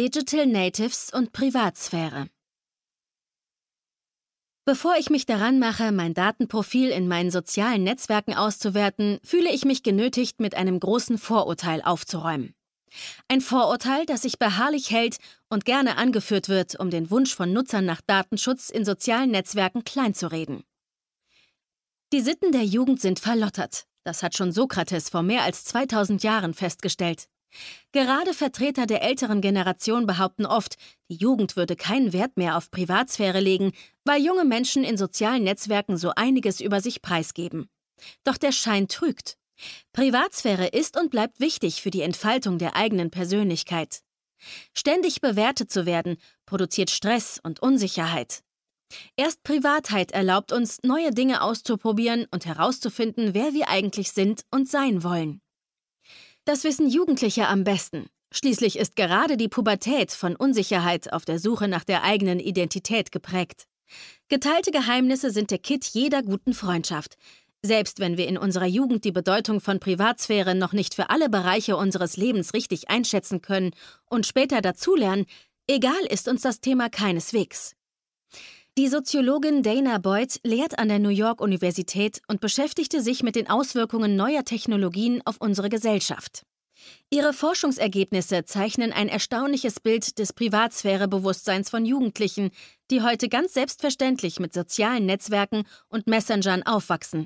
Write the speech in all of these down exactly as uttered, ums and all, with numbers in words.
Digital Natives und Privatsphäre. Bevor ich mich daran mache, mein Datenprofil in meinen sozialen Netzwerken auszuwerten, fühle ich mich genötigt, mit einem großen Vorurteil aufzuräumen. Ein Vorurteil, das sich beharrlich hält und gerne angeführt wird, um den Wunsch von Nutzern nach Datenschutz in sozialen Netzwerken kleinzureden. Die Sitten der Jugend sind verlottert. Das hat schon Sokrates vor mehr als zweitausend Jahren festgestellt. Gerade Vertreter der älteren Generation behaupten oft, die Jugend würde keinen Wert mehr auf Privatsphäre legen, weil junge Menschen in sozialen Netzwerken so einiges über sich preisgeben. Doch der Schein trügt. Privatsphäre ist und bleibt wichtig für die Entfaltung der eigenen Persönlichkeit. Ständig bewertet zu werden, produziert Stress und Unsicherheit. Erst Privatheit erlaubt uns, neue Dinge auszuprobieren und herauszufinden, wer wir eigentlich sind und sein wollen. Das wissen Jugendliche am besten. Schließlich ist gerade die Pubertät von Unsicherheit auf der Suche nach der eigenen Identität geprägt. Geteilte Geheimnisse sind der Kitt jeder guten Freundschaft. Selbst wenn wir in unserer Jugend die Bedeutung von Privatsphäre noch nicht für alle Bereiche unseres Lebens richtig einschätzen können und später dazulernen, egal ist uns das Thema keineswegs. Die Soziologin Dana Boyd lehrt an der New York Universität und beschäftigte sich mit den Auswirkungen neuer Technologien auf unsere Gesellschaft. Ihre Forschungsergebnisse zeichnen ein erstaunliches Bild des Privatsphärebewusstseins von Jugendlichen, die heute ganz selbstverständlich mit sozialen Netzwerken und Messengern aufwachsen.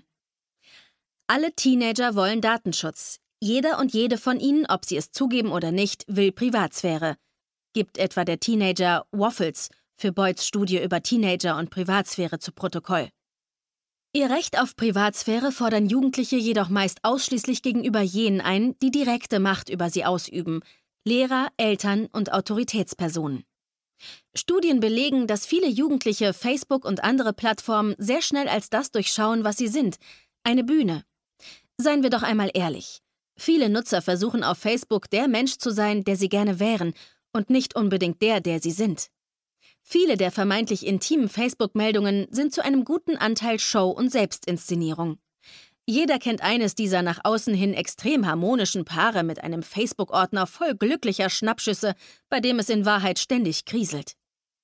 Alle Teenager wollen Datenschutz. Jeder und jede von ihnen, ob sie es zugeben oder nicht, will Privatsphäre. Gibt etwa der Teenager Waffles für Boyds Studie über Teenager und Privatsphäre zu Protokoll. Ihr Recht auf Privatsphäre fordern Jugendliche jedoch meist ausschließlich gegenüber jenen ein, die direkte Macht über sie ausüben: Lehrer, Eltern und Autoritätspersonen. Studien belegen, dass viele Jugendliche Facebook und andere Plattformen sehr schnell als das durchschauen, was sie sind: eine Bühne. Seien wir doch einmal ehrlich. Viele Nutzer versuchen auf Facebook der Mensch zu sein, der sie gerne wären, und nicht unbedingt der, der sie sind. Viele der vermeintlich intimen Facebook-Meldungen sind zu einem guten Anteil Show und Selbstinszenierung. Jeder kennt eines dieser nach außen hin extrem harmonischen Paare mit einem Facebook-Ordner voll glücklicher Schnappschüsse, bei dem es in Wahrheit ständig kriselt.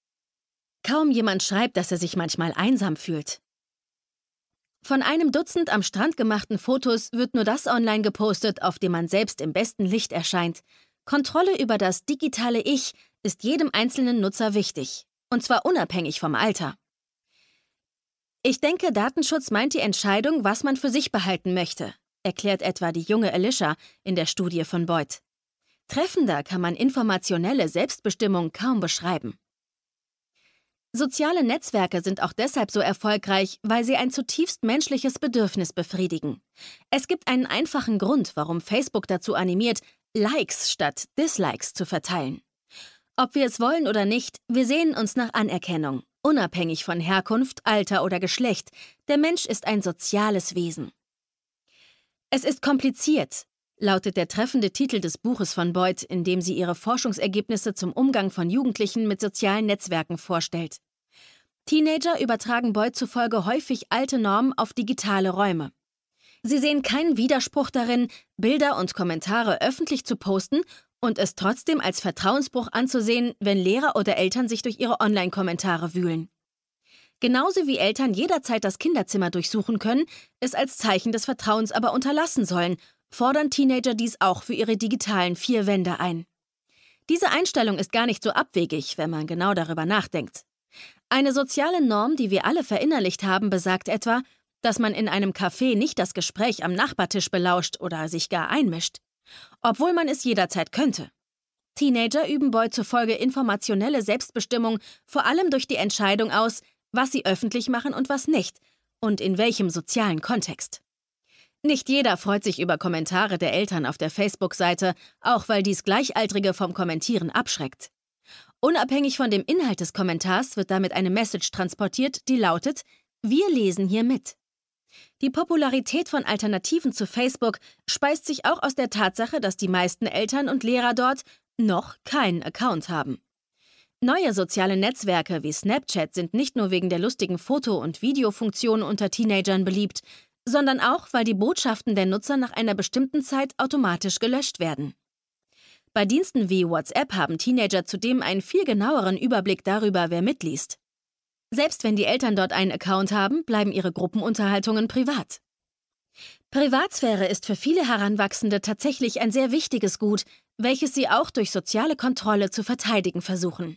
Kaum jemand schreibt, dass er sich manchmal einsam fühlt. Von einem Dutzend am Strand gemachten Fotos wird nur das online gepostet, auf dem man selbst im besten Licht erscheint. Kontrolle über das digitale Ich ist jedem einzelnen Nutzer wichtig. Und zwar unabhängig vom Alter. Ich denke, Datenschutz meint die Entscheidung, was man für sich behalten möchte, erklärt etwa die junge Alicia in der Studie von Boyd. Treffender kann man informationelle Selbstbestimmung kaum beschreiben. Soziale Netzwerke sind auch deshalb so erfolgreich, weil sie ein zutiefst menschliches Bedürfnis befriedigen. Es gibt einen einfachen Grund, warum Facebook dazu animiert, Likes statt Dislikes zu verteilen. Ob wir es wollen oder nicht, wir sehnen uns nach Anerkennung, unabhängig von Herkunft, Alter oder Geschlecht. Der Mensch ist ein soziales Wesen. Es ist kompliziert, lautet der treffende Titel des Buches von Boyd, in dem sie ihre Forschungsergebnisse zum Umgang von Jugendlichen mit sozialen Netzwerken vorstellt. Teenager übertragen Boyd zufolge häufig alte Normen auf digitale Räume. Sie sehen keinen Widerspruch darin, Bilder und Kommentare öffentlich zu posten und es trotzdem als Vertrauensbruch anzusehen, wenn Lehrer oder Eltern sich durch ihre Online-Kommentare wühlen. Genauso wie Eltern jederzeit das Kinderzimmer durchsuchen können, es als Zeichen des Vertrauens aber unterlassen sollen, fordern Teenager dies auch für ihre digitalen vier Wände ein. Diese Einstellung ist gar nicht so abwegig, wenn man genau darüber nachdenkt. Eine soziale Norm, die wir alle verinnerlicht haben, besagt etwa, dass man in einem Café nicht das Gespräch am Nachbartisch belauscht oder sich gar einmischt, obwohl man es jederzeit könnte. Teenager üben Boyd zufolge informationelle Selbstbestimmung vor allem durch die Entscheidung aus, was sie öffentlich machen und was nicht und in welchem sozialen Kontext. Nicht jeder freut sich über Kommentare der Eltern auf der Facebook-Seite, auch weil dies Gleichaltrige vom Kommentieren abschreckt. Unabhängig von dem Inhalt des Kommentars wird damit eine Message transportiert, die lautet: Wir lesen hier mit. Die Popularität von Alternativen zu Facebook speist sich auch aus der Tatsache, dass die meisten Eltern und Lehrer dort noch keinen Account haben. Neue soziale Netzwerke wie Snapchat sind nicht nur wegen der lustigen Foto- und Videofunktionen unter Teenagern beliebt, sondern auch, weil die Botschaften der Nutzer nach einer bestimmten Zeit automatisch gelöscht werden. Bei Diensten wie WhatsApp haben Teenager zudem einen viel genaueren Überblick darüber, wer mitliest. Selbst wenn die Eltern dort einen Account haben, bleiben ihre Gruppenunterhaltungen privat. Privatsphäre ist für viele Heranwachsende tatsächlich ein sehr wichtiges Gut, welches sie auch durch soziale Kontrolle zu verteidigen versuchen.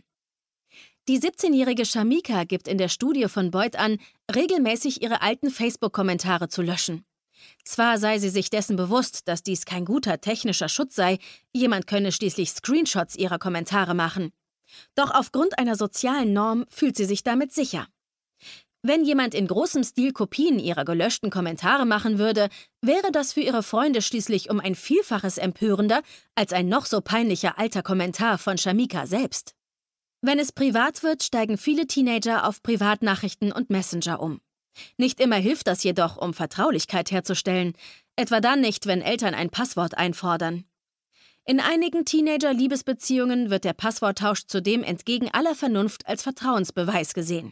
Die siebzehnjährige Shamika gibt in der Studie von Beuth an, regelmäßig ihre alten Facebook-Kommentare zu löschen. Zwar sei sie sich dessen bewusst, dass dies kein guter technischer Schutz sei, jemand könne schließlich Screenshots ihrer Kommentare machen. Doch aufgrund einer sozialen Norm fühlt sie sich damit sicher. Wenn jemand in großem Stil Kopien ihrer gelöschten Kommentare machen würde, wäre das für ihre Freunde schließlich um ein Vielfaches empörender als ein noch so peinlicher alter Kommentar von Shamika selbst. Wenn es privat wird, steigen viele Teenager auf Privatnachrichten und Messenger um. Nicht immer hilft das jedoch, um Vertraulichkeit herzustellen, etwa dann nicht, wenn Eltern ein Passwort einfordern. In einigen Teenager-Liebesbeziehungen wird der Passworttausch zudem entgegen aller Vernunft als Vertrauensbeweis gesehen.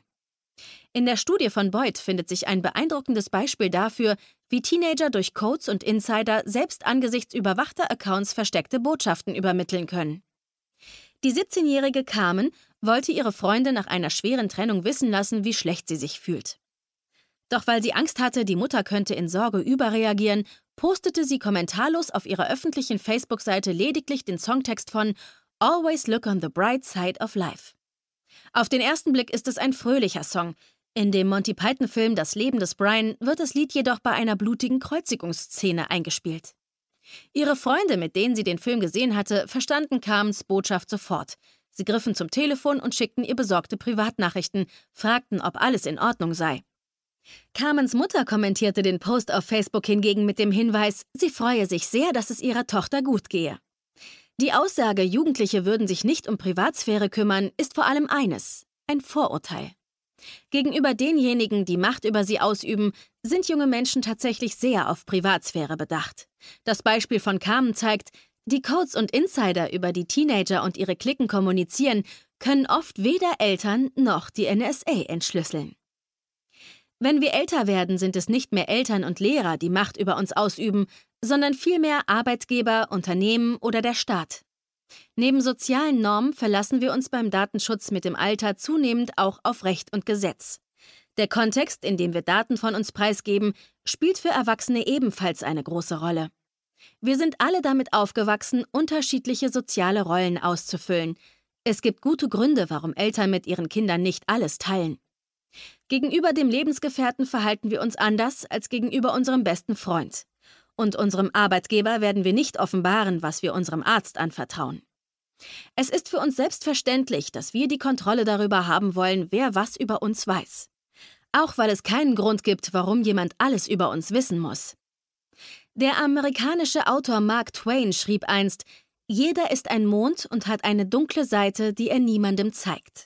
In der Studie von Beuth findet sich ein beeindruckendes Beispiel dafür, wie Teenager durch Codes und Insider selbst angesichts überwachter Accounts versteckte Botschaften übermitteln können. Die siebzehnjährige Carmen wollte ihre Freunde nach einer schweren Trennung wissen lassen, wie schlecht sie sich fühlt. Doch weil sie Angst hatte, die Mutter könnte in Sorge überreagieren, postete sie kommentarlos auf ihrer öffentlichen Facebook-Seite lediglich den Songtext von Always Look on the Bright Side of Life. Auf den ersten Blick ist es ein fröhlicher Song. In dem Monty-Python-Film Das Leben des Brian wird das Lied jedoch bei einer blutigen Kreuzigungsszene eingespielt. Ihre Freunde, mit denen sie den Film gesehen hatte, verstanden Carmens Botschaft sofort. Sie griffen zum Telefon und schickten ihr besorgte Privatnachrichten, fragten, ob alles in Ordnung sei. Carmens Mutter kommentierte den Post auf Facebook hingegen mit dem Hinweis, sie freue sich sehr, dass es ihrer Tochter gut gehe. Die Aussage, Jugendliche würden sich nicht um Privatsphäre kümmern, ist vor allem eines: ein Vorurteil. Gegenüber denjenigen, die Macht über sie ausüben, sind junge Menschen tatsächlich sehr auf Privatsphäre bedacht. Das Beispiel von Carmen zeigt, die Codes und Insider, über die Teenager und ihre Cliquen kommunizieren, können oft weder Eltern noch die N S A entschlüsseln. Wenn wir älter werden, sind es nicht mehr Eltern und Lehrer, die Macht über uns ausüben, sondern vielmehr Arbeitgeber, Unternehmen oder der Staat. Neben sozialen Normen verlassen wir uns beim Datenschutz mit dem Alter zunehmend auch auf Recht und Gesetz. Der Kontext, in dem wir Daten von uns preisgeben, spielt für Erwachsene ebenfalls eine große Rolle. Wir sind alle damit aufgewachsen, unterschiedliche soziale Rollen auszufüllen. Es gibt gute Gründe, warum Eltern mit ihren Kindern nicht alles teilen. Gegenüber dem Lebensgefährten verhalten wir uns anders als gegenüber unserem besten Freund. Und unserem Arbeitgeber werden wir nicht offenbaren, was wir unserem Arzt anvertrauen. Es ist für uns selbstverständlich, dass wir die Kontrolle darüber haben wollen, wer was über uns weiß. Auch weil es keinen Grund gibt, warum jemand alles über uns wissen muss. Der amerikanische Autor Mark Twain schrieb einst: Jeder ist ein Mond und hat eine dunkle Seite, die er niemandem zeigt.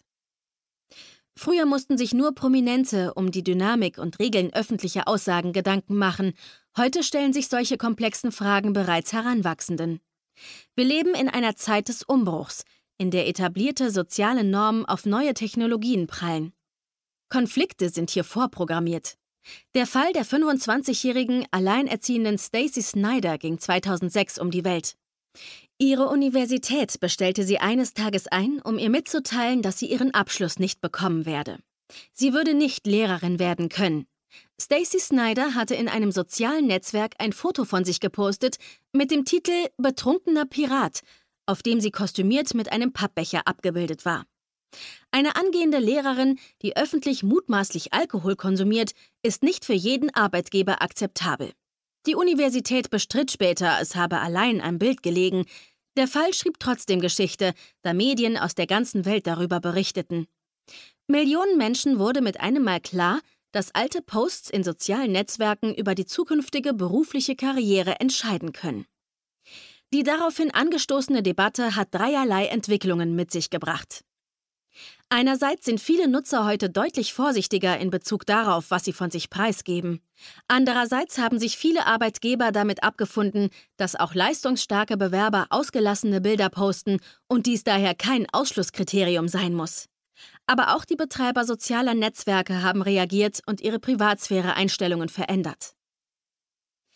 Früher mussten sich nur Prominente um die Dynamik und Regeln öffentlicher Aussagen Gedanken machen. Heute stellen sich solche komplexen Fragen bereits Heranwachsenden. Wir leben in einer Zeit des Umbruchs, in der etablierte soziale Normen auf neue Technologien prallen. Konflikte sind hier vorprogrammiert. Der Fall der fünfundzwanzigjährigen alleinerziehenden Stacey Snider ging zweitausendsechs um die Welt. Ihre Universität bestellte sie eines Tages ein, um ihr mitzuteilen, dass sie ihren Abschluss nicht bekommen werde. Sie würde nicht Lehrerin werden können. Stacey Snider hatte in einem sozialen Netzwerk ein Foto von sich gepostet mit dem Titel »Betrunkener Pirat«, auf dem sie kostümiert mit einem Pappbecher abgebildet war. Eine angehende Lehrerin, die öffentlich mutmaßlich Alkohol konsumiert, ist nicht für jeden Arbeitgeber akzeptabel. Die Universität bestritt später, es habe allein am Bild gelegen. Der Fall schrieb trotzdem Geschichte, da Medien aus der ganzen Welt darüber berichteten. Millionen Menschen wurde mit einem Mal klar, dass alte Posts in sozialen Netzwerken über die zukünftige berufliche Karriere entscheiden können. Die daraufhin angestoßene Debatte hat dreierlei Entwicklungen mit sich gebracht. Einerseits sind viele Nutzer heute deutlich vorsichtiger in Bezug darauf, was sie von sich preisgeben. Andererseits haben sich viele Arbeitgeber damit abgefunden, dass auch leistungsstarke Bewerber ausgelassene Bilder posten und dies daher kein Ausschlusskriterium sein muss. Aber auch die Betreiber sozialer Netzwerke haben reagiert und ihre Privatsphäre-Einstellungen verändert.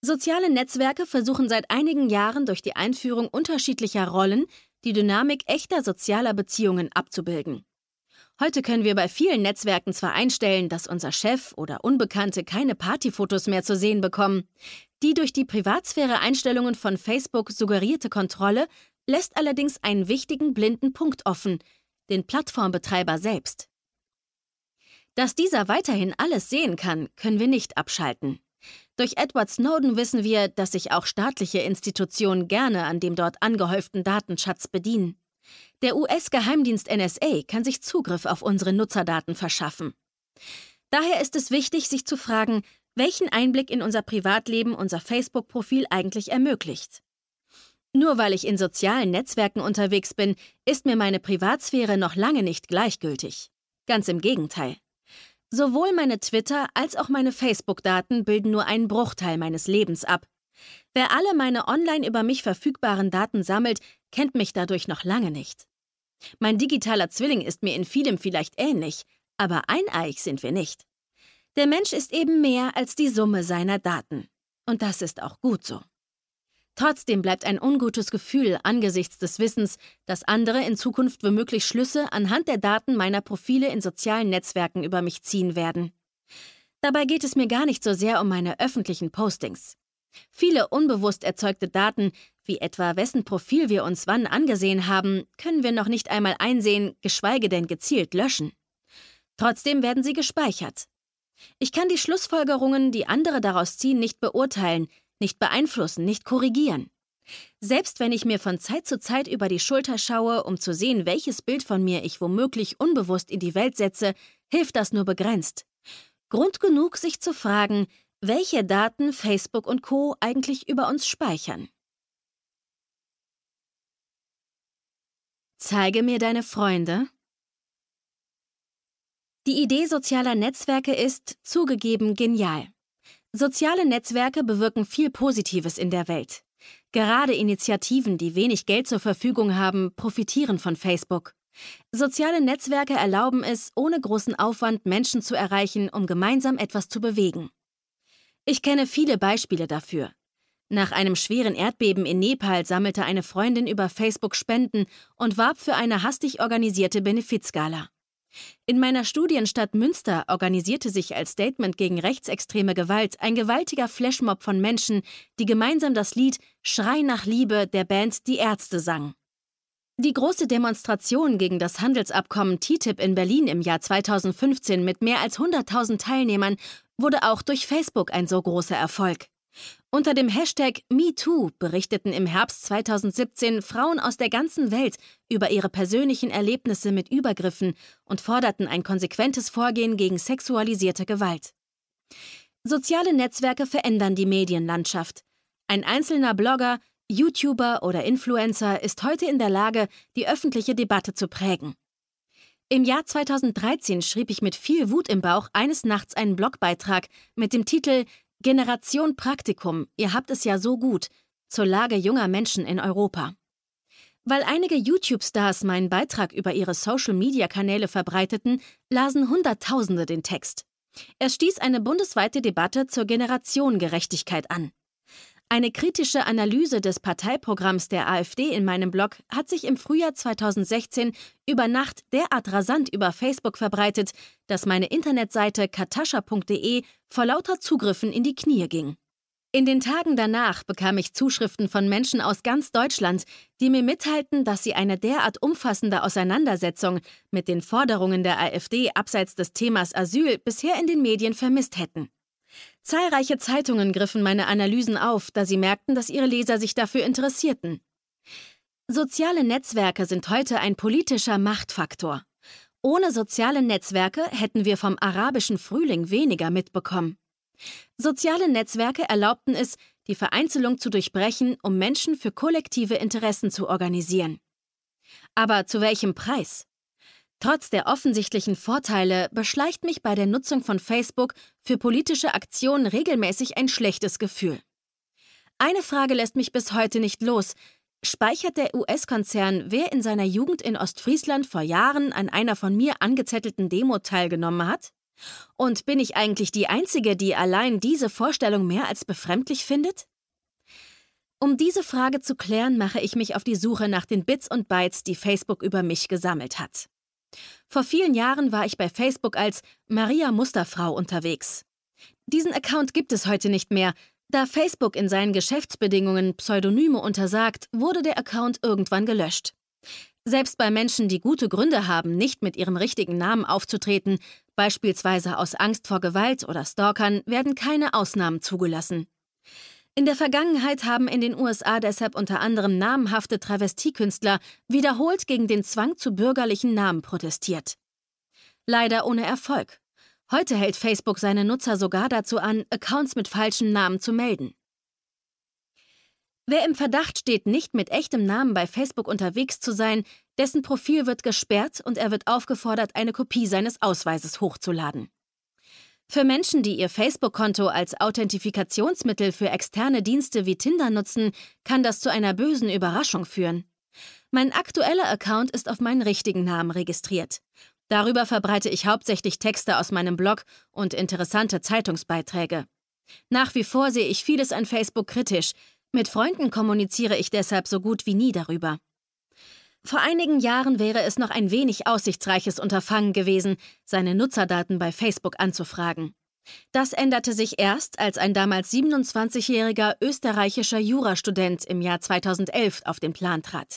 Soziale Netzwerke versuchen seit einigen Jahren durch die Einführung unterschiedlicher Rollen die Dynamik echter sozialer Beziehungen abzubilden. Heute können wir bei vielen Netzwerken zwar einstellen, dass unser Chef oder Unbekannte keine Partyfotos mehr zu sehen bekommen. Die durch die Privatsphäre-Einstellungen von Facebook suggerierte Kontrolle lässt allerdings einen wichtigen blinden Punkt offen, den Plattformbetreiber selbst. Dass dieser weiterhin alles sehen kann, können wir nicht abschalten. Durch Edward Snowden wissen wir, dass sich auch staatliche Institutionen gerne an dem dort angehäuften Datenschatz bedienen. Der U S-Geheimdienst N S A kann sich Zugriff auf unsere Nutzerdaten verschaffen. Daher ist es wichtig, sich zu fragen, welchen Einblick in unser Privatleben unser Facebook-Profil eigentlich ermöglicht. Nur weil ich in sozialen Netzwerken unterwegs bin, ist mir meine Privatsphäre noch lange nicht gleichgültig. Ganz im Gegenteil. Sowohl meine Twitter- als auch meine Facebook-Daten bilden nur einen Bruchteil meines Lebens ab. Wer alle meine online über mich verfügbaren Daten sammelt, kennt mich dadurch noch lange nicht. Mein digitaler Zwilling ist mir in vielem vielleicht ähnlich, aber eineig sind wir nicht. Der Mensch ist eben mehr als die Summe seiner Daten. Und das ist auch gut so. Trotzdem bleibt ein ungutes Gefühl angesichts des Wissens, dass andere in Zukunft womöglich Schlüsse anhand der Daten meiner Profile in sozialen Netzwerken über mich ziehen werden. Dabei geht es mir gar nicht so sehr um meine öffentlichen Postings. Viele unbewusst erzeugte Daten, wie etwa wessen Profil wir uns wann angesehen haben, können wir noch nicht einmal einsehen, geschweige denn gezielt löschen. Trotzdem werden sie gespeichert. Ich kann die Schlussfolgerungen, die andere daraus ziehen, nicht beurteilen, nicht beeinflussen, nicht korrigieren. Selbst wenn ich mir von Zeit zu Zeit über die Schulter schaue, um zu sehen, welches Bild von mir ich womöglich unbewusst in die Welt setze, hilft das nur begrenzt. Grund genug, sich zu fragen, welche Daten Facebook und Co. eigentlich über uns speichern. Zeige mir deine Freunde. Die Idee sozialer Netzwerke ist, zugegeben, genial. Soziale Netzwerke bewirken viel Positives in der Welt. Gerade Initiativen, die wenig Geld zur Verfügung haben, profitieren von Facebook. Soziale Netzwerke erlauben es, ohne großen Aufwand Menschen zu erreichen, um gemeinsam etwas zu bewegen. Ich kenne viele Beispiele dafür. Nach einem schweren Erdbeben in Nepal sammelte eine Freundin über Facebook Spenden und warb für eine hastig organisierte Benefizgala. In meiner Studienstadt Münster organisierte sich als Statement gegen rechtsextreme Gewalt ein gewaltiger Flashmob von Menschen, die gemeinsam das Lied »Schrei nach Liebe« der Band Die Ärzte sang. Die große Demonstration gegen das Handelsabkommen T T I P in Berlin im Jahr zweitausendfünfzehn mit mehr als hunderttausend Teilnehmern wurde auch durch Facebook ein so großer Erfolg. Unter dem Hashtag MeToo berichteten im Herbst zweitausendsiebzehn Frauen aus der ganzen Welt über ihre persönlichen Erlebnisse mit Übergriffen und forderten ein konsequentes Vorgehen gegen sexualisierte Gewalt. Soziale Netzwerke verändern die Medienlandschaft. Ein einzelner Blogger, YouTuber oder Influencer ist heute in der Lage, die öffentliche Debatte zu prägen. Im Jahr zweitausenddreizehn schrieb ich mit viel Wut im Bauch eines Nachts einen Blogbeitrag mit dem Titel »Generation Praktikum, ihr habt es ja so gut« zur Lage junger Menschen in Europa. Weil einige YouTube-Stars meinen Beitrag über ihre Social-Media-Kanäle verbreiteten, lasen Hunderttausende den Text. Es stieß eine bundesweite Debatte zur Generationengerechtigkeit an. Eine kritische Analyse des Parteiprogramms der AfD in meinem Blog hat sich im Frühjahr zweitausendsechzehn über Nacht derart rasant über Facebook verbreitet, dass meine Internetseite katascha punkt de vor lauter Zugriffen in die Knie ging. In den Tagen danach bekam ich Zuschriften von Menschen aus ganz Deutschland, die mir mitteilten, dass sie eine derart umfassende Auseinandersetzung mit den Forderungen der AfD abseits des Themas Asyl bisher in den Medien vermisst hätten. Zahlreiche Zeitungen griffen meine Analysen auf, da sie merkten, dass ihre Leser sich dafür interessierten. Soziale Netzwerke sind heute ein politischer Machtfaktor. Ohne soziale Netzwerke hätten wir vom arabischen Frühling weniger mitbekommen. Soziale Netzwerke erlaubten es, die Vereinzelung zu durchbrechen, um Menschen für kollektive Interessen zu organisieren. Aber zu welchem Preis? Trotz der offensichtlichen Vorteile beschleicht mich bei der Nutzung von Facebook für politische Aktionen regelmäßig ein schlechtes Gefühl. Eine Frage lässt mich bis heute nicht los. Speichert der U S-Konzern, wer in seiner Jugend in Ostfriesland vor Jahren an einer von mir angezettelten Demo teilgenommen hat? Und bin ich eigentlich die Einzige, die allein diese Vorstellung mehr als befremdlich findet? Um diese Frage zu klären, mache ich mich auf die Suche nach den Bits und Bytes, die Facebook über mich gesammelt hat. Vor vielen Jahren war ich bei Facebook als Maria Musterfrau unterwegs. Diesen Account gibt es heute nicht mehr. Da Facebook in seinen Geschäftsbedingungen Pseudonyme untersagt, wurde der Account irgendwann gelöscht. Selbst bei Menschen, die gute Gründe haben, nicht mit ihrem richtigen Namen aufzutreten, beispielsweise aus Angst vor Gewalt oder Stalkern, werden keine Ausnahmen zugelassen. In der Vergangenheit haben in den U S A deshalb unter anderem namhafte Travestiekünstler wiederholt gegen den Zwang zu bürgerlichen Namen protestiert. Leider ohne Erfolg. Heute hält Facebook seine Nutzer sogar dazu an, Accounts mit falschem Namen zu melden. Wer im Verdacht steht, nicht mit echtem Namen bei Facebook unterwegs zu sein, dessen Profil wird gesperrt und er wird aufgefordert, eine Kopie seines Ausweises hochzuladen. Für Menschen, die ihr Facebook-Konto als Authentifikationsmittel für externe Dienste wie Tinder nutzen, kann das zu einer bösen Überraschung führen. Mein aktueller Account ist auf meinen richtigen Namen registriert. Darüber verbreite ich hauptsächlich Texte aus meinem Blog und interessante Zeitungsbeiträge. Nach wie vor sehe ich vieles an Facebook kritisch. Mit Freunden kommuniziere ich deshalb so gut wie nie darüber. Vor einigen Jahren wäre es noch ein wenig aussichtsreiches Unterfangen gewesen, seine Nutzerdaten bei Facebook anzufragen. Das änderte sich erst, als ein damals siebenundzwanzigjähriger österreichischer Jurastudent im Jahr zweitausendelf auf den Plan trat.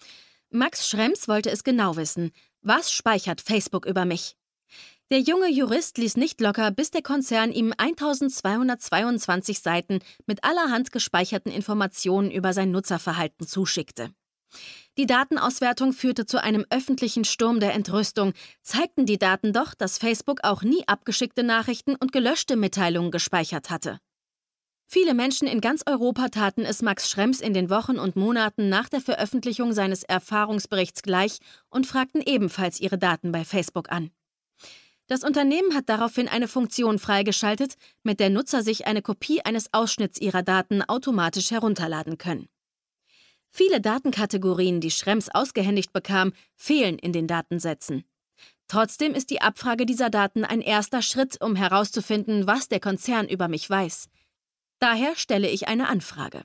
Max Schrems wollte es genau wissen. Was speichert Facebook über mich? Der junge Jurist ließ nicht locker, bis der Konzern ihm eintausendzweihundertzweiundzwanzig Seiten mit allerhand gespeicherten Informationen über sein Nutzerverhalten zuschickte. Die Datenauswertung führte zu einem öffentlichen Sturm der Entrüstung, zeigten die Daten doch, dass Facebook auch nie abgeschickte Nachrichten und gelöschte Mitteilungen gespeichert hatte. Viele Menschen in ganz Europa taten es Max Schrems in den Wochen und Monaten nach der Veröffentlichung seines Erfahrungsberichts gleich und fragten ebenfalls ihre Daten bei Facebook an. Das Unternehmen hat daraufhin eine Funktion freigeschaltet, mit der Nutzer sich eine Kopie eines Ausschnitts ihrer Daten automatisch herunterladen können. Viele Datenkategorien, die Schrems ausgehändigt bekam, fehlen in den Datensätzen. Trotzdem ist die Abfrage dieser Daten ein erster Schritt, um herauszufinden, was der Konzern über mich weiß. Daher stelle ich eine Anfrage.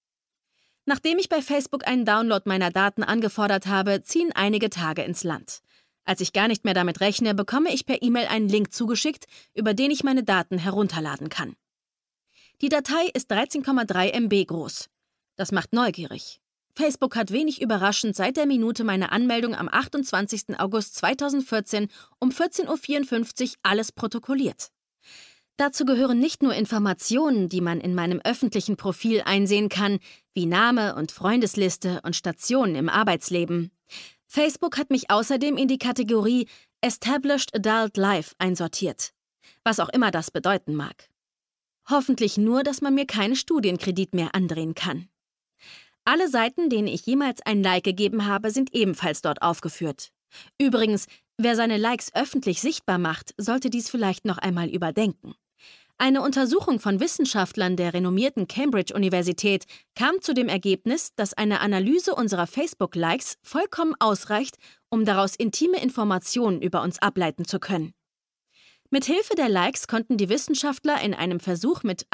Nachdem ich bei Facebook einen Download meiner Daten angefordert habe, ziehen einige Tage ins Land. Als ich gar nicht mehr damit rechne, bekomme ich per E-Mail einen Link zugeschickt, über den ich meine Daten herunterladen kann. Die Datei ist dreizehn Komma drei Megabyte groß. Das macht neugierig. Facebook hat wenig überraschend seit der Minute meiner Anmeldung am achtundzwanzigsten August zweitausendvierzehn um vierzehn Uhr vierundfünfzig alles protokolliert. Dazu gehören nicht nur Informationen, die man in meinem öffentlichen Profil einsehen kann, wie Name und Freundesliste und Stationen im Arbeitsleben. Facebook hat mich außerdem in die Kategorie Established Adult Life einsortiert, was auch immer das bedeuten mag. Hoffentlich nur, dass man mir keinen Studienkredit mehr andrehen kann. Alle Seiten, denen ich jemals ein Like gegeben habe, sind ebenfalls dort aufgeführt. Übrigens, wer seine Likes öffentlich sichtbar macht, sollte dies vielleicht noch einmal überdenken. Eine Untersuchung von Wissenschaftlern der renommierten Cambridge-Universität kam zu dem Ergebnis, dass eine Analyse unserer Facebook-Likes vollkommen ausreicht, um daraus intime Informationen über uns ableiten zu können. Mithilfe der Likes konnten die Wissenschaftler in einem Versuch mit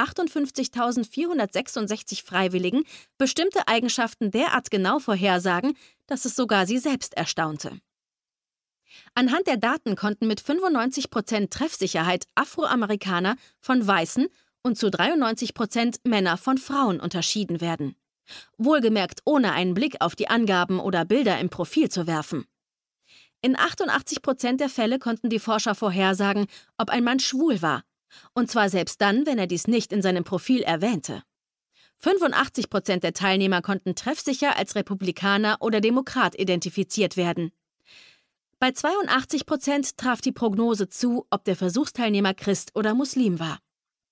achtundfünfzigtausendvierhundertsechsundsechzig Freiwilligen bestimmte Eigenschaften derart genau vorhersagen, dass es sogar sie selbst erstaunte. Anhand der Daten konnten mit fünfundneunzig Prozent Treffsicherheit Afroamerikaner von Weißen und zu dreiundneunzig Prozent Männer von Frauen unterschieden werden. Wohlgemerkt ohne einen Blick auf die Angaben oder Bilder im Profil zu werfen. In achtundachtzig Prozent der Fälle konnten die Forscher vorhersagen, ob ein Mann schwul war. Und zwar selbst dann, wenn er dies nicht in seinem Profil erwähnte. fünfundachtzig Prozent der Teilnehmer konnten treffsicher als Republikaner oder Demokrat identifiziert werden. Bei zweiundachtzig Prozent traf die Prognose zu, ob der Versuchsteilnehmer Christ oder Muslim war.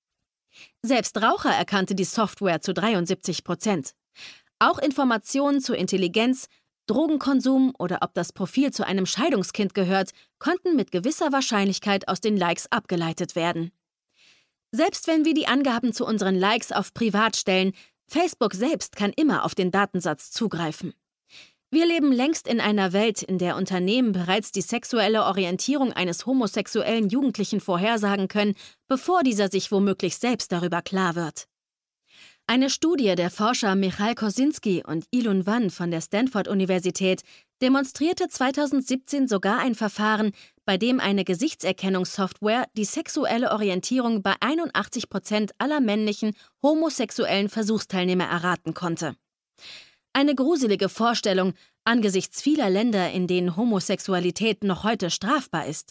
Selbst Raucher erkannte die Software zu dreiundsiebzig Prozent. Auch Informationen zur Intelligenz, Drogenkonsum oder ob das Profil zu einem Scheidungskind gehört, konnten mit gewisser Wahrscheinlichkeit aus den Likes abgeleitet werden. Selbst wenn wir die Angaben zu unseren Likes auf Privat stellen, Facebook selbst kann immer auf den Datensatz zugreifen. Wir leben längst in einer Welt, in der Unternehmen bereits die sexuelle Orientierung eines homosexuellen Jugendlichen vorhersagen können, bevor dieser sich womöglich selbst darüber klar wird. Eine Studie der Forscher Michal Kosinski und Ilun Wan von der Stanford-Universität demonstrierte zweitausendsiebzehn sogar ein Verfahren, bei dem eine Gesichtserkennungssoftware die sexuelle Orientierung bei einundachtzig Prozent aller männlichen homosexuellen Versuchsteilnehmer erraten konnte. Eine gruselige Vorstellung angesichts vieler Länder, in denen Homosexualität noch heute strafbar ist.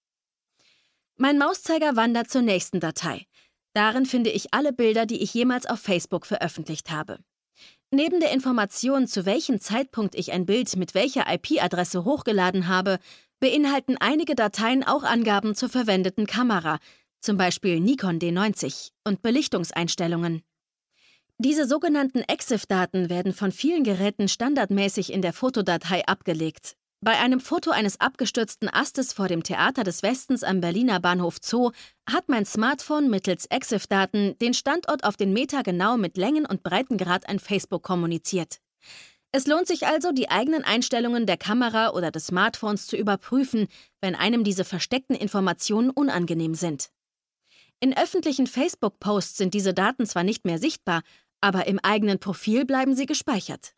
Mein Mauszeiger wandert zur nächsten Datei. Darin finde ich alle Bilder, die ich jemals auf Facebook veröffentlicht habe. Neben der Information, zu welchem Zeitpunkt ich ein Bild mit welcher I P-Adresse hochgeladen habe, beinhalten einige Dateien auch Angaben zur verwendeten Kamera, zum Beispiel Nikon D neunzig, und Belichtungseinstellungen. Diese sogenannten EXIF-Daten werden von vielen Geräten standardmäßig in der Fotodatei abgelegt. Bei einem Foto eines abgestürzten Astes vor dem Theater des Westens am Berliner Bahnhof Zoo hat mein Smartphone mittels EXIF-Daten den Standort auf den Meter genau mit Längen- und Breitengrad an Facebook kommuniziert. Es lohnt sich also, die eigenen Einstellungen der Kamera oder des Smartphones zu überprüfen, wenn einem diese versteckten Informationen unangenehm sind. In öffentlichen Facebook-Posts sind diese Daten zwar nicht mehr sichtbar, aber im eigenen Profil bleiben sie gespeichert.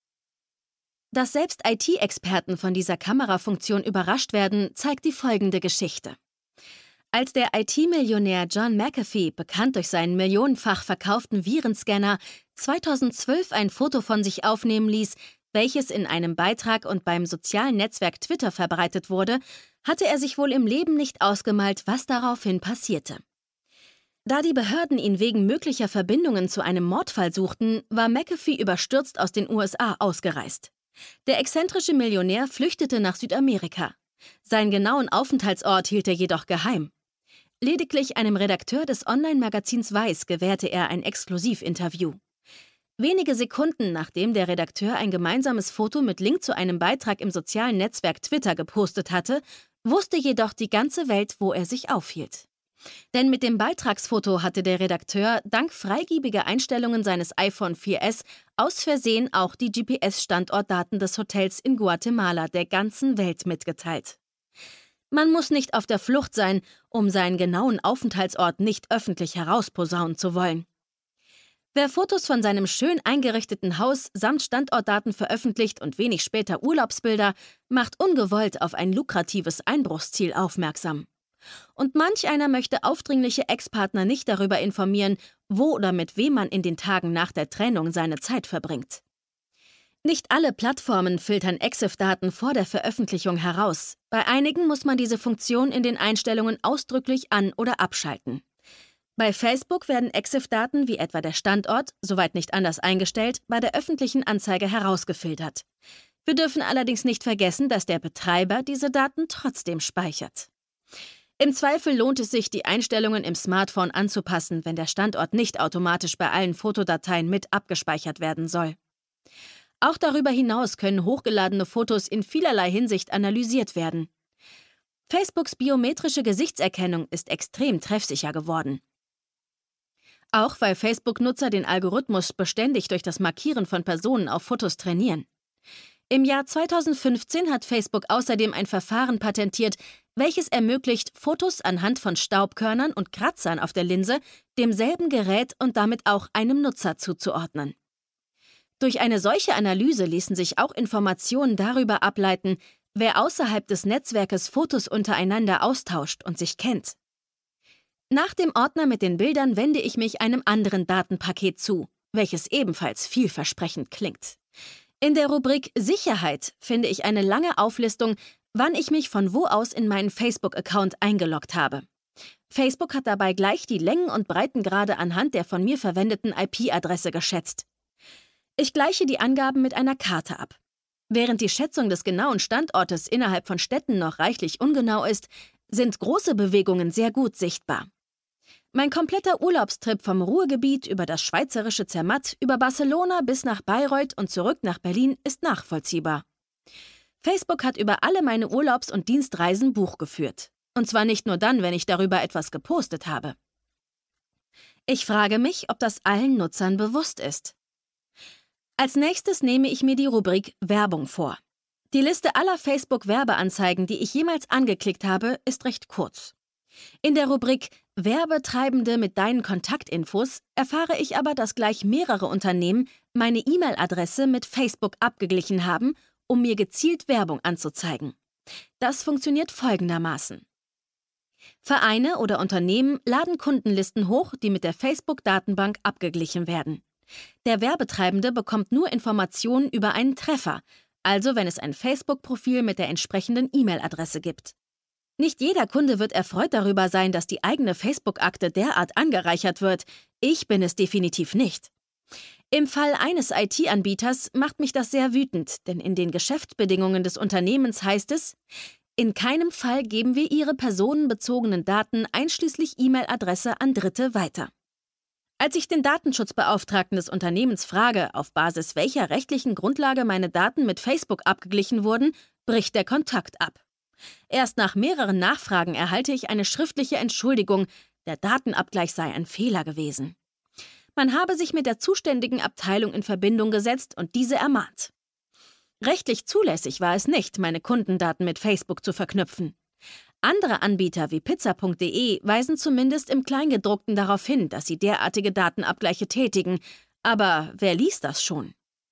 Dass selbst I T-Experten von dieser Kamerafunktion überrascht werden, zeigt die folgende Geschichte. Als der I T-Millionär John McAfee, bekannt durch seinen millionenfach verkauften Virenscanner, zweitausendzwölf ein Foto von sich aufnehmen ließ, welches in einem Beitrag und beim sozialen Netzwerk Twitter verbreitet wurde, hatte er sich wohl im Leben nicht ausgemalt, was daraufhin passierte. Da die Behörden ihn wegen möglicher Verbindungen zu einem Mordfall suchten, war McAfee überstürzt aus den U S A ausgereist. Der exzentrische Millionär flüchtete nach Südamerika. Seinen genauen Aufenthaltsort hielt er jedoch geheim. Lediglich einem Redakteur des Online-Magazins Vice gewährte er ein Exklusivinterview. Wenige Sekunden nachdem der Redakteur ein gemeinsames Foto mit Link zu einem Beitrag im sozialen Netzwerk Twitter gepostet hatte, wusste jedoch die ganze Welt, wo er sich aufhielt. Denn mit dem Beitragsfoto hatte der Redakteur dank freigiebiger Einstellungen seines iPhone vier S aus Versehen auch die G P S-Standortdaten des Hotels in Guatemala der ganzen Welt mitgeteilt. Man muss nicht auf der Flucht sein, um seinen genauen Aufenthaltsort nicht öffentlich herausposaunen zu wollen. Wer Fotos von seinem schön eingerichteten Haus samt Standortdaten veröffentlicht und wenig später Urlaubsbilder, macht ungewollt auf ein lukratives Einbruchsziel aufmerksam. Und manch einer möchte aufdringliche Ex-Partner nicht darüber informieren, wo oder mit wem man in den Tagen nach der Trennung seine Zeit verbringt. Nicht alle Plattformen filtern EXIF-Daten vor der Veröffentlichung heraus. Bei einigen muss man diese Funktion in den Einstellungen ausdrücklich an- oder abschalten. Bei Facebook werden EXIF-Daten wie etwa der Standort, soweit nicht anders eingestellt, bei der öffentlichen Anzeige herausgefiltert. Wir dürfen allerdings nicht vergessen, dass der Betreiber diese Daten trotzdem speichert. Im Zweifel lohnt es sich, die Einstellungen im Smartphone anzupassen, wenn der Standort nicht automatisch bei allen Fotodateien mit abgespeichert werden soll. Auch darüber hinaus können hochgeladene Fotos in vielerlei Hinsicht analysiert werden. Facebooks biometrische Gesichtserkennung ist extrem treffsicher geworden. Auch weil Facebook-Nutzer den Algorithmus beständig durch das Markieren von Personen auf Fotos trainieren. Im Jahr zweitausendfünfzehn hat Facebook außerdem ein Verfahren patentiert, welches ermöglicht, Fotos anhand von Staubkörnern und Kratzern auf der Linse demselben Gerät und damit auch einem Nutzer zuzuordnen. Durch eine solche Analyse ließen sich auch Informationen darüber ableiten, wer außerhalb des Netzwerkes Fotos untereinander austauscht und sich kennt. Nach dem Ordner mit den Bildern wende ich mich einem anderen Datenpaket zu, welches ebenfalls vielversprechend klingt. In der Rubrik Sicherheit finde ich eine lange Auflistung, wann ich mich von wo aus in meinen Facebook-Account eingeloggt habe. Facebook hat dabei gleich die Längen- und Breitengrade anhand der von mir verwendeten I P-Adresse geschätzt. Ich gleiche die Angaben mit einer Karte ab. Während die Schätzung des genauen Standortes innerhalb von Städten noch reichlich ungenau ist, sind große Bewegungen sehr gut sichtbar. Mein kompletter Urlaubstrip vom Ruhrgebiet über das schweizerische Zermatt, über Barcelona bis nach Bayreuth und zurück nach Berlin ist nachvollziehbar. Facebook hat über alle meine Urlaubs- und Dienstreisen Buch geführt. Und zwar nicht nur dann, wenn ich darüber etwas gepostet habe. Ich frage mich, ob das allen Nutzern bewusst ist. Als nächstes nehme ich mir die Rubrik Werbung vor. Die Liste aller Facebook-Werbeanzeigen, die ich jemals angeklickt habe, ist recht kurz. In der Rubrik Werbetreibende mit deinen Kontaktinfos erfahre ich aber, dass gleich mehrere Unternehmen meine E-Mail-Adresse mit Facebook abgeglichen haben, um mir gezielt Werbung anzuzeigen. Das funktioniert folgendermaßen. Vereine oder Unternehmen laden Kundenlisten hoch, die mit der Facebook-Datenbank abgeglichen werden. Der Werbetreibende bekommt nur Informationen über einen Treffer, also wenn es ein Facebook-Profil mit der entsprechenden E-Mail-Adresse gibt. Nicht jeder Kunde wird erfreut darüber sein, dass die eigene Facebook-Akte derart angereichert wird. Ich bin es definitiv nicht. Im Fall eines I T-Anbieters macht mich das sehr wütend, denn in den Geschäftsbedingungen des Unternehmens heißt es, in keinem Fall geben wir Ihre personenbezogenen Daten einschließlich E-Mail-Adresse an Dritte weiter. Als ich den Datenschutzbeauftragten des Unternehmens frage, auf Basis welcher rechtlichen Grundlage meine Daten mit Facebook abgeglichen wurden, bricht der Kontakt ab. Erst nach mehreren Nachfragen erhalte ich eine schriftliche Entschuldigung, der Datenabgleich sei ein Fehler gewesen. Man habe sich mit der zuständigen Abteilung in Verbindung gesetzt und diese ermahnt. Rechtlich zulässig war es nicht, meine Kundendaten mit Facebook zu verknüpfen. Andere Anbieter wie pizza punkt de weisen zumindest im Kleingedruckten darauf hin, dass sie derartige Datenabgleiche tätigen. Aber wer liest das schon?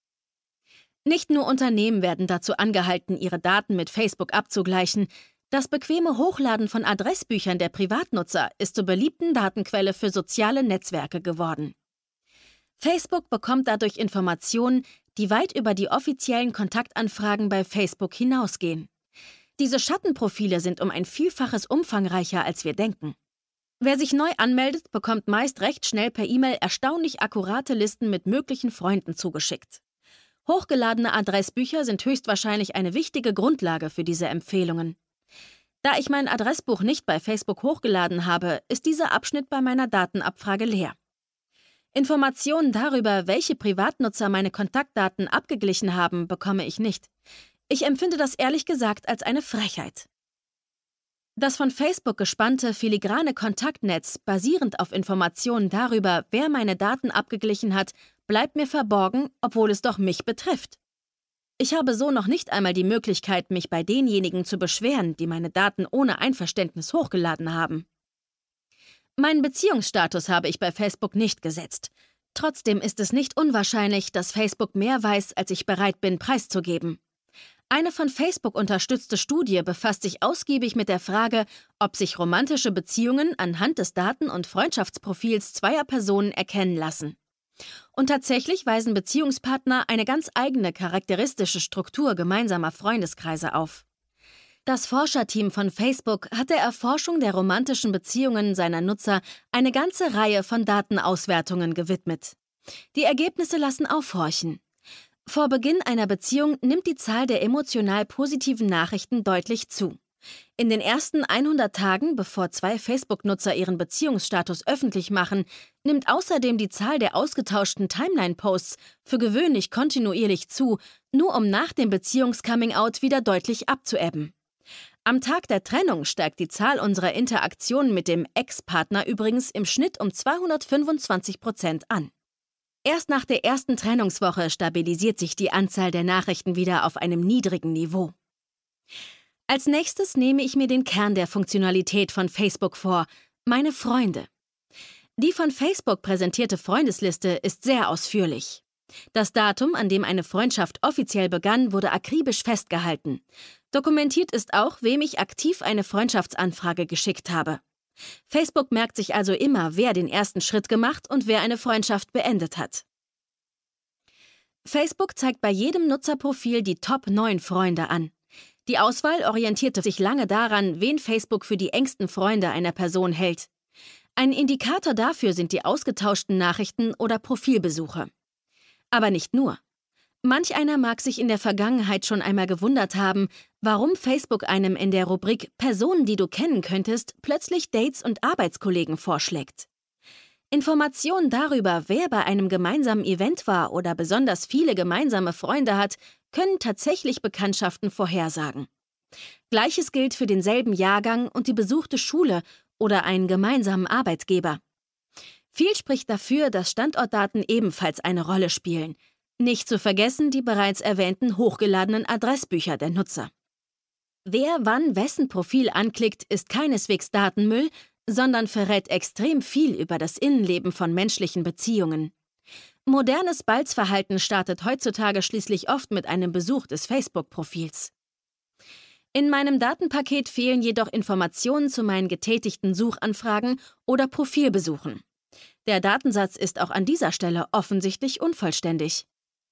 Nicht nur Unternehmen werden dazu angehalten, ihre Daten mit Facebook abzugleichen. Das bequeme Hochladen von Adressbüchern der Privatnutzer ist zur beliebten Datenquelle für soziale Netzwerke geworden. Facebook bekommt dadurch Informationen, die weit über die offiziellen Kontaktanfragen bei Facebook hinausgehen. Diese Schattenprofile sind um ein Vielfaches umfangreicher, als wir denken. Wer sich neu anmeldet, bekommt meist recht schnell per E-Mail erstaunlich akkurate Listen mit möglichen Freunden zugeschickt. Hochgeladene Adressbücher sind höchstwahrscheinlich eine wichtige Grundlage für diese Empfehlungen. Da ich mein Adressbuch nicht bei Facebook hochgeladen habe, ist dieser Abschnitt bei meiner Datenabfrage leer. Informationen darüber, welche Privatnutzer meine Kontaktdaten abgeglichen haben, bekomme ich nicht. Ich empfinde das ehrlich gesagt als eine Frechheit. Das von Facebook gespannte, filigrane Kontaktnetz, basierend auf Informationen darüber, wer meine Daten abgeglichen hat, bleibt mir verborgen, obwohl es doch mich betrifft. Ich habe so noch nicht einmal die Möglichkeit, mich bei denjenigen zu beschweren, die meine Daten ohne Einverständnis hochgeladen haben. Meinen Beziehungsstatus habe ich bei Facebook nicht gesetzt. Trotzdem ist es nicht unwahrscheinlich, dass Facebook mehr weiß, als ich bereit bin, preiszugeben. Eine von Facebook unterstützte Studie befasst sich ausgiebig mit der Frage, ob sich romantische Beziehungen anhand des Daten- und Freundschaftsprofils zweier Personen erkennen lassen. Und tatsächlich weisen Beziehungspartner eine ganz eigene charakteristische Struktur gemeinsamer Freundeskreise auf. Das Forscherteam von Facebook hat der Erforschung der romantischen Beziehungen seiner Nutzer eine ganze Reihe von Datenauswertungen gewidmet. Die Ergebnisse lassen aufhorchen. Vor Beginn einer Beziehung nimmt die Zahl der emotional positiven Nachrichten deutlich zu. In den ersten hundert Tagen, bevor zwei Facebook-Nutzer ihren Beziehungsstatus öffentlich machen, nimmt außerdem die Zahl der ausgetauschten Timeline-Posts für gewöhnlich kontinuierlich zu, nur um nach dem Beziehungs-Coming-out wieder deutlich abzuebben. Am Tag der Trennung steigt die Zahl unserer Interaktionen mit dem Ex-Partner übrigens im Schnitt um zweihundertfünfundzwanzig Prozent an. Erst nach der ersten Trennungswoche stabilisiert sich die Anzahl der Nachrichten wieder auf einem niedrigen Niveau. Als nächstes nehme ich mir den Kern der Funktionalität von Facebook vor, meine Freunde. Die von Facebook präsentierte Freundesliste ist sehr ausführlich. Das Datum, an dem eine Freundschaft offiziell begann, wurde akribisch festgehalten. Dokumentiert ist auch, wem ich aktiv eine Freundschaftsanfrage geschickt habe. Facebook merkt sich also immer, wer den ersten Schritt gemacht und wer eine Freundschaft beendet hat. Facebook zeigt bei jedem Nutzerprofil die Top neun Freunde an. Die Auswahl orientierte sich lange daran, wen Facebook für die engsten Freunde einer Person hält. Ein Indikator dafür sind die ausgetauschten Nachrichten oder Profilbesuche. Aber nicht nur. Manch einer mag sich in der Vergangenheit schon einmal gewundert haben, warum Facebook einem in der Rubrik Personen, die du kennen könntest, plötzlich Dates und Arbeitskollegen vorschlägt. Informationen darüber, wer bei einem gemeinsamen Event war oder besonders viele gemeinsame Freunde hat, können tatsächlich Bekanntschaften vorhersagen. Gleiches gilt für denselben Jahrgang und die besuchte Schule oder einen gemeinsamen Arbeitgeber. Viel spricht dafür, dass Standortdaten ebenfalls eine Rolle spielen. Nicht zu vergessen die bereits erwähnten hochgeladenen Adressbücher der Nutzer. Wer wann wessen Profil anklickt, ist keineswegs Datenmüll, sondern verrät extrem viel über das Innenleben von menschlichen Beziehungen. Modernes Balzverhalten startet heutzutage schließlich oft mit einem Besuch des Facebook-Profils. In meinem Datenpaket fehlen jedoch Informationen zu meinen getätigten Suchanfragen oder Profilbesuchen. Der Datensatz ist auch an dieser Stelle offensichtlich unvollständig.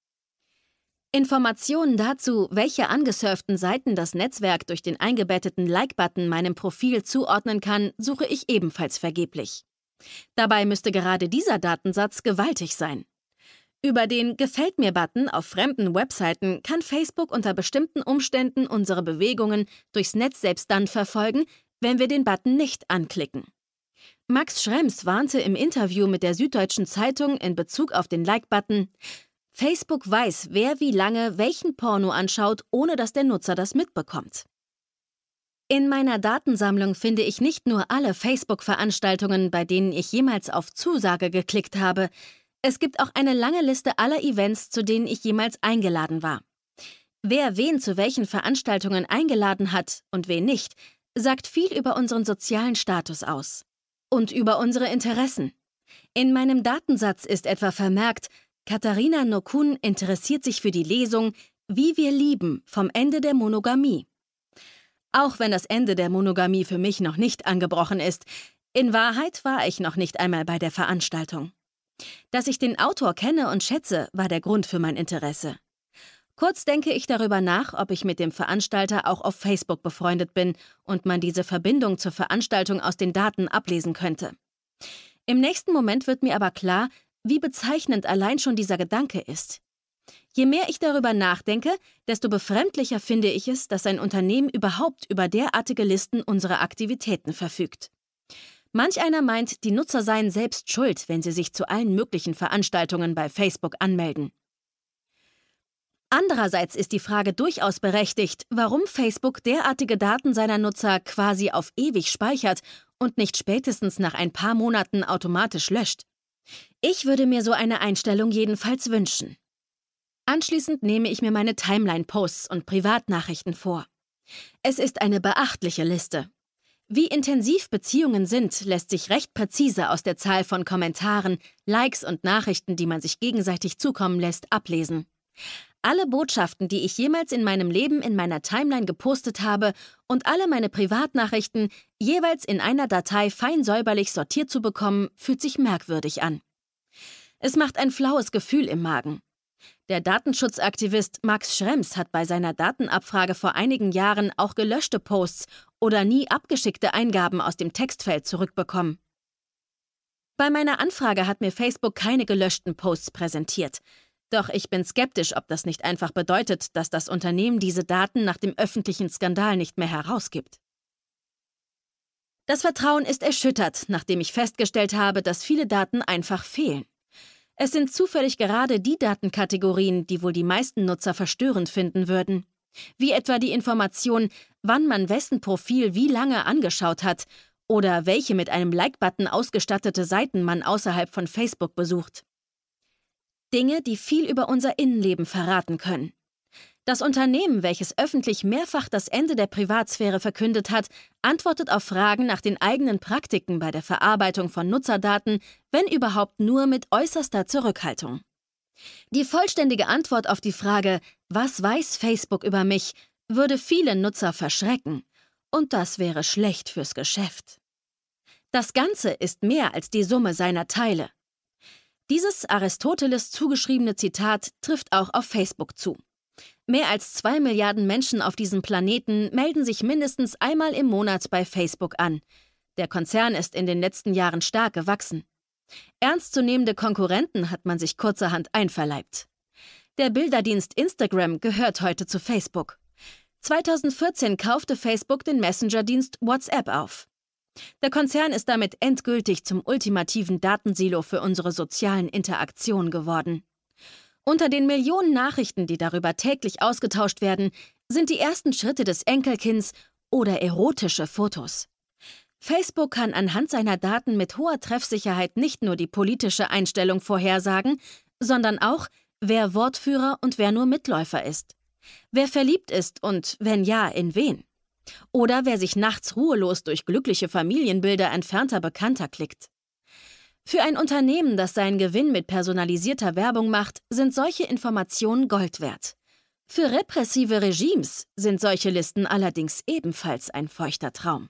Informationen dazu, welche angesurften Seiten das Netzwerk durch den eingebetteten Like-Button meinem Profil zuordnen kann, suche ich ebenfalls vergeblich. Dabei müsste gerade dieser Datensatz gewaltig sein. Über den Gefällt mir-Button auf fremden Webseiten kann Facebook unter bestimmten Umständen unsere Bewegungen durchs Netz selbst dann verfolgen, wenn wir den Button nicht anklicken. Max Schrems warnte im Interview mit der Süddeutschen Zeitung in Bezug auf den Like-Button: Facebook weiß, wer wie lange welchen Porno anschaut, ohne dass der Nutzer das mitbekommt. In meiner Datensammlung finde ich nicht nur alle Facebook-Veranstaltungen, bei denen ich jemals auf Zusage geklickt habe. Es gibt auch eine lange Liste aller Events, zu denen ich jemals eingeladen war. Wer wen zu welchen Veranstaltungen eingeladen hat und wen nicht, sagt viel über unseren sozialen Status aus. Und über unsere Interessen. In meinem Datensatz ist etwa vermerkt: Katharina Nokun interessiert sich für die Lesung Wie wir lieben vom Ende der Monogamie. Auch wenn das Ende der Monogamie für mich noch nicht angebrochen ist, in Wahrheit war ich noch nicht einmal bei der Veranstaltung. Dass ich den Autor kenne und schätze, war der Grund für mein Interesse. Kurz denke ich darüber nach, ob ich mit dem Veranstalter auch auf Facebook befreundet bin und man diese Verbindung zur Veranstaltung aus den Daten ablesen könnte. Im nächsten Moment wird mir aber klar, wie bezeichnend allein schon dieser Gedanke ist. Je mehr ich darüber nachdenke, desto befremdlicher finde ich es, dass ein Unternehmen überhaupt über derartige Listen unserer Aktivitäten verfügt. Manch einer meint, die Nutzer seien selbst schuld, wenn sie sich zu allen möglichen Veranstaltungen bei Facebook anmelden. Andererseits ist die Frage durchaus berechtigt, warum Facebook derartige Daten seiner Nutzer quasi auf ewig speichert und nicht spätestens nach ein paar Monaten automatisch löscht. Ich würde mir so eine Einstellung jedenfalls wünschen. Anschließend nehme ich mir meine Timeline-Posts und Privatnachrichten vor. Es ist eine beachtliche Liste. Wie intensiv Beziehungen sind, lässt sich recht präzise aus der Zahl von Kommentaren, Likes und Nachrichten, die man sich gegenseitig zukommen lässt, ablesen. Alle Botschaften, die ich jemals in meinem Leben in meiner Timeline gepostet habe und alle meine Privatnachrichten jeweils in einer Datei fein säuberlich sortiert zu bekommen, fühlt sich merkwürdig an. Es macht ein flaues Gefühl im Magen. Der Datenschutzaktivist Max Schrems hat bei seiner Datenabfrage vor einigen Jahren auch gelöschte Posts oder nie abgeschickte Eingaben aus dem Textfeld zurückbekommen. Bei meiner Anfrage hat mir Facebook keine gelöschten Posts präsentiert. Doch ich bin skeptisch, ob das nicht einfach bedeutet, dass das Unternehmen diese Daten nach dem öffentlichen Skandal nicht mehr herausgibt. Das Vertrauen ist erschüttert, nachdem ich festgestellt habe, dass viele Daten einfach fehlen. Es sind zufällig gerade die Datenkategorien, die wohl die meisten Nutzer verstörend finden würden. Wie etwa die Information, wann man wessen Profil wie lange angeschaut hat oder welche mit einem Like-Button ausgestattete Seiten man außerhalb von Facebook besucht. Dinge, die viel über unser Innenleben verraten können. Das Unternehmen, welches öffentlich mehrfach das Ende der Privatsphäre verkündet hat, antwortet auf Fragen nach den eigenen Praktiken bei der Verarbeitung von Nutzerdaten, wenn überhaupt nur mit äußerster Zurückhaltung. Die vollständige Antwort auf die Frage, was weiß Facebook über mich, würde viele Nutzer verschrecken. Und das wäre schlecht fürs Geschäft. Das Ganze ist mehr als die Summe seiner Teile. Dieses Aristoteles zugeschriebene Zitat trifft auch auf Facebook zu. Mehr als zwei Milliarden Menschen auf diesem Planeten melden sich mindestens einmal im Monat bei Facebook an. Der Konzern ist in den letzten Jahren stark gewachsen. Ernstzunehmende Konkurrenten hat man sich kurzerhand einverleibt. Der Bilderdienst Instagram gehört heute zu Facebook. zweitausendvierzehn kaufte Facebook den Messenger-Dienst WhatsApp auf. Der Konzern ist damit endgültig zum ultimativen Datensilo für unsere sozialen Interaktionen geworden. Unter den Millionen Nachrichten, die darüber täglich ausgetauscht werden, sind die ersten Schritte des Enkelkinds oder erotische Fotos. Facebook kann anhand seiner Daten mit hoher Treffsicherheit nicht nur die politische Einstellung vorhersagen, sondern auch, wer Wortführer und wer nur Mitläufer ist, wer verliebt ist und, wenn ja, in wen. Oder wer sich nachts ruhelos durch glückliche Familienbilder entfernter Bekannter klickt. Für ein Unternehmen, das seinen Gewinn mit personalisierter Werbung macht, sind solche Informationen Gold wert. Für repressive Regimes sind solche Listen allerdings ebenfalls ein feuchter Traum.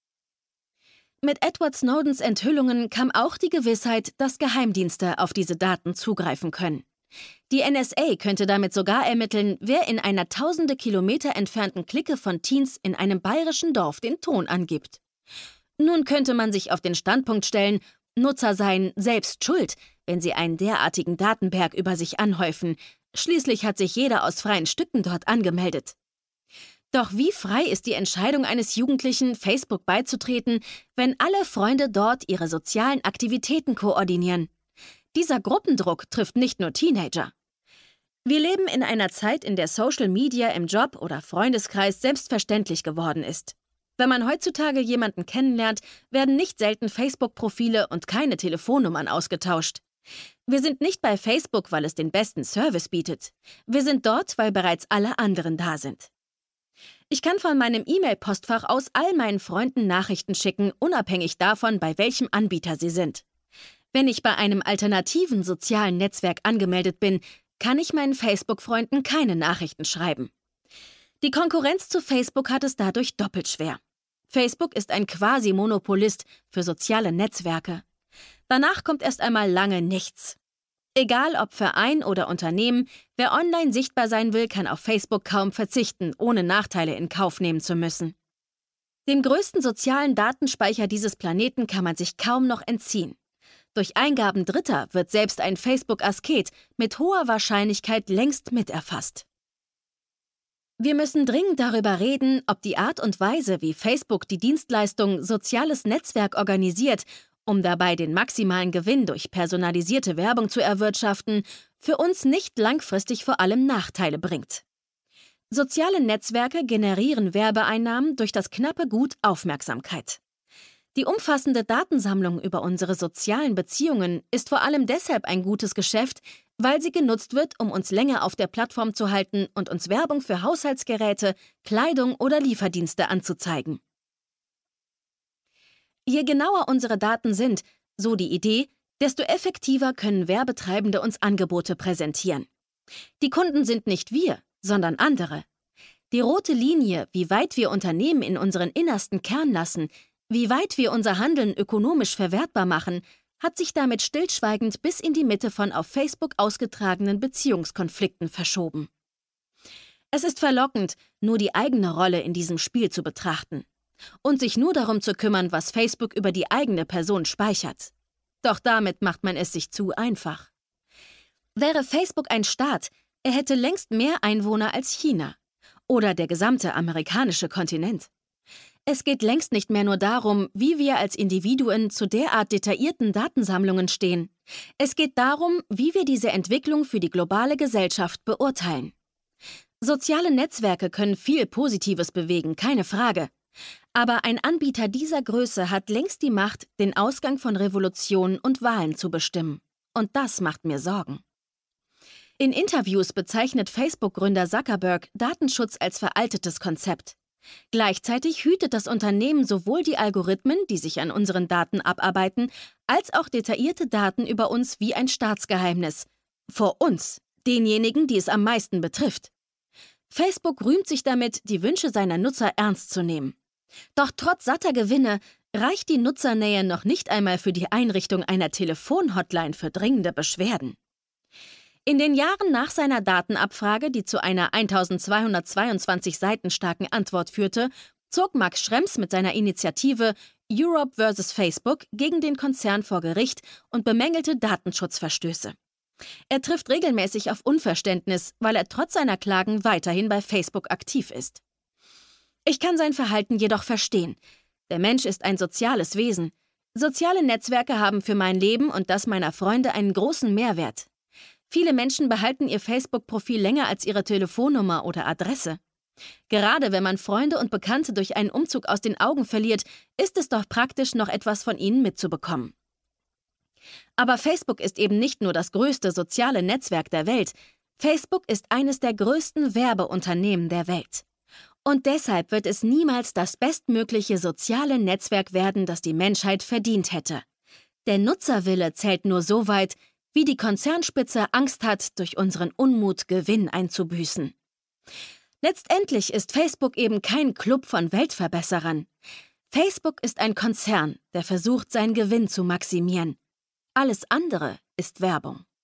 Mit Edward Snowdens Enthüllungen kam auch die Gewissheit, dass Geheimdienste auf diese Daten zugreifen können. Die N S A könnte damit sogar ermitteln, wer in einer tausende Kilometer entfernten Clique von Teens in einem bayerischen Dorf den Ton angibt. Nun könnte man sich auf den Standpunkt stellen, Nutzer seien selbst schuld, wenn sie einen derartigen Datenberg über sich anhäufen. Schließlich hat sich jeder aus freien Stücken dort angemeldet. Doch wie frei ist die Entscheidung eines Jugendlichen, Facebook beizutreten, wenn alle Freunde dort ihre sozialen Aktivitäten koordinieren? Dieser Gruppendruck trifft nicht nur Teenager. Wir leben in einer Zeit, in der Social Media im Job oder Freundeskreis selbstverständlich geworden ist. Wenn man heutzutage jemanden kennenlernt, werden nicht selten Facebook-Profile und keine Telefonnummern ausgetauscht. Wir sind nicht bei Facebook, weil es den besten Service bietet. Wir sind dort, weil bereits alle anderen da sind. Ich kann von meinem E-Mail-Postfach aus all meinen Freunden Nachrichten schicken, unabhängig davon, bei welchem Anbieter sie sind. Wenn ich bei einem alternativen sozialen Netzwerk angemeldet bin, kann ich meinen Facebook-Freunden keine Nachrichten schreiben. Die Konkurrenz zu Facebook hat es dadurch doppelt schwer. Facebook ist ein Quasi-Monopolist für soziale Netzwerke. Danach kommt erst einmal lange nichts. Egal ob Verein oder Unternehmen, wer online sichtbar sein will, kann auf Facebook kaum verzichten, ohne Nachteile in Kauf nehmen zu müssen. Dem größten sozialen Datenspeicher dieses Planeten kann man sich kaum noch entziehen. Durch Eingaben Dritter wird selbst ein Facebook-Asket mit hoher Wahrscheinlichkeit längst miterfasst. Wir müssen dringend darüber reden, ob die Art und Weise, wie Facebook die Dienstleistung soziales Netzwerk organisiert, um dabei den maximalen Gewinn durch personalisierte Werbung zu erwirtschaften, für uns nicht langfristig vor allem Nachteile bringt. Soziale Netzwerke generieren Werbeeinnahmen durch das knappe Gut Aufmerksamkeit. Die umfassende Datensammlung über unsere sozialen Beziehungen ist vor allem deshalb ein gutes Geschäft, weil sie genutzt wird, um uns länger auf der Plattform zu halten und uns Werbung für Haushaltsgeräte, Kleidung oder Lieferdienste anzuzeigen. Je genauer unsere Daten sind, so die Idee, desto effektiver können Werbetreibende uns Angebote präsentieren. Die Kunden sind nicht wir, sondern andere. Die rote Linie, wie weit wir Unternehmen in unseren innersten Kern lassen, wie weit wir unser Handeln ökonomisch verwertbar machen, hat sich damit stillschweigend bis in die Mitte von auf Facebook ausgetragenen Beziehungskonflikten verschoben. Es ist verlockend, nur die eigene Rolle in diesem Spiel zu betrachten und sich nur darum zu kümmern, was Facebook über die eigene Person speichert. Doch damit macht man es sich zu einfach. Wäre Facebook ein Staat, er hätte längst mehr Einwohner als China oder der gesamte amerikanische Kontinent. Es geht längst nicht mehr nur darum, wie wir als Individuen zu derart detaillierten Datensammlungen stehen. Es geht darum, wie wir diese Entwicklung für die globale Gesellschaft beurteilen. Soziale Netzwerke können viel Positives bewegen, keine Frage. Aber ein Anbieter dieser Größe hat längst die Macht, den Ausgang von Revolutionen und Wahlen zu bestimmen. Und das macht mir Sorgen. In Interviews bezeichnet Facebook-Gründer Zuckerberg Datenschutz als veraltetes Konzept. Gleichzeitig hütet das Unternehmen sowohl die Algorithmen, die sich an unseren Daten abarbeiten, als auch detaillierte Daten über uns wie ein Staatsgeheimnis. Vor uns, denjenigen, die es am meisten betrifft. Facebook rühmt sich damit, die Wünsche seiner Nutzer ernst zu nehmen. Doch trotz satter Gewinne reicht die Nutzernähe noch nicht einmal für die Einrichtung einer Telefonhotline für dringende Beschwerden. In den Jahren nach seiner Datenabfrage, die zu einer eintausendzweihundertzweiundzwanzig Seiten starken Antwort führte, zog Max Schrems mit seiner Initiative Europe versus Facebook gegen den Konzern vor Gericht und bemängelte Datenschutzverstöße. Er trifft regelmäßig auf Unverständnis, weil er trotz seiner Klagen weiterhin bei Facebook aktiv ist. Ich kann sein Verhalten jedoch verstehen. Der Mensch ist ein soziales Wesen. Soziale Netzwerke haben für mein Leben und das meiner Freunde einen großen Mehrwert. Viele Menschen behalten ihr Facebook-Profil länger als ihre Telefonnummer oder Adresse. Gerade wenn man Freunde und Bekannte durch einen Umzug aus den Augen verliert, ist es doch praktisch, noch etwas von ihnen mitzubekommen. Aber Facebook ist eben nicht nur das größte soziale Netzwerk der Welt. Facebook ist eines der größten Werbeunternehmen der Welt. Und deshalb wird es niemals das bestmögliche soziale Netzwerk werden, das die Menschheit verdient hätte. Der Nutzerwille zählt nur so weit, wie die Konzernspitze Angst hat, durch unseren Unmut Gewinn einzubüßen. Letztendlich ist Facebook eben kein Club von Weltverbesserern. Facebook ist ein Konzern, der versucht, seinen Gewinn zu maximieren. Alles andere ist Werbung.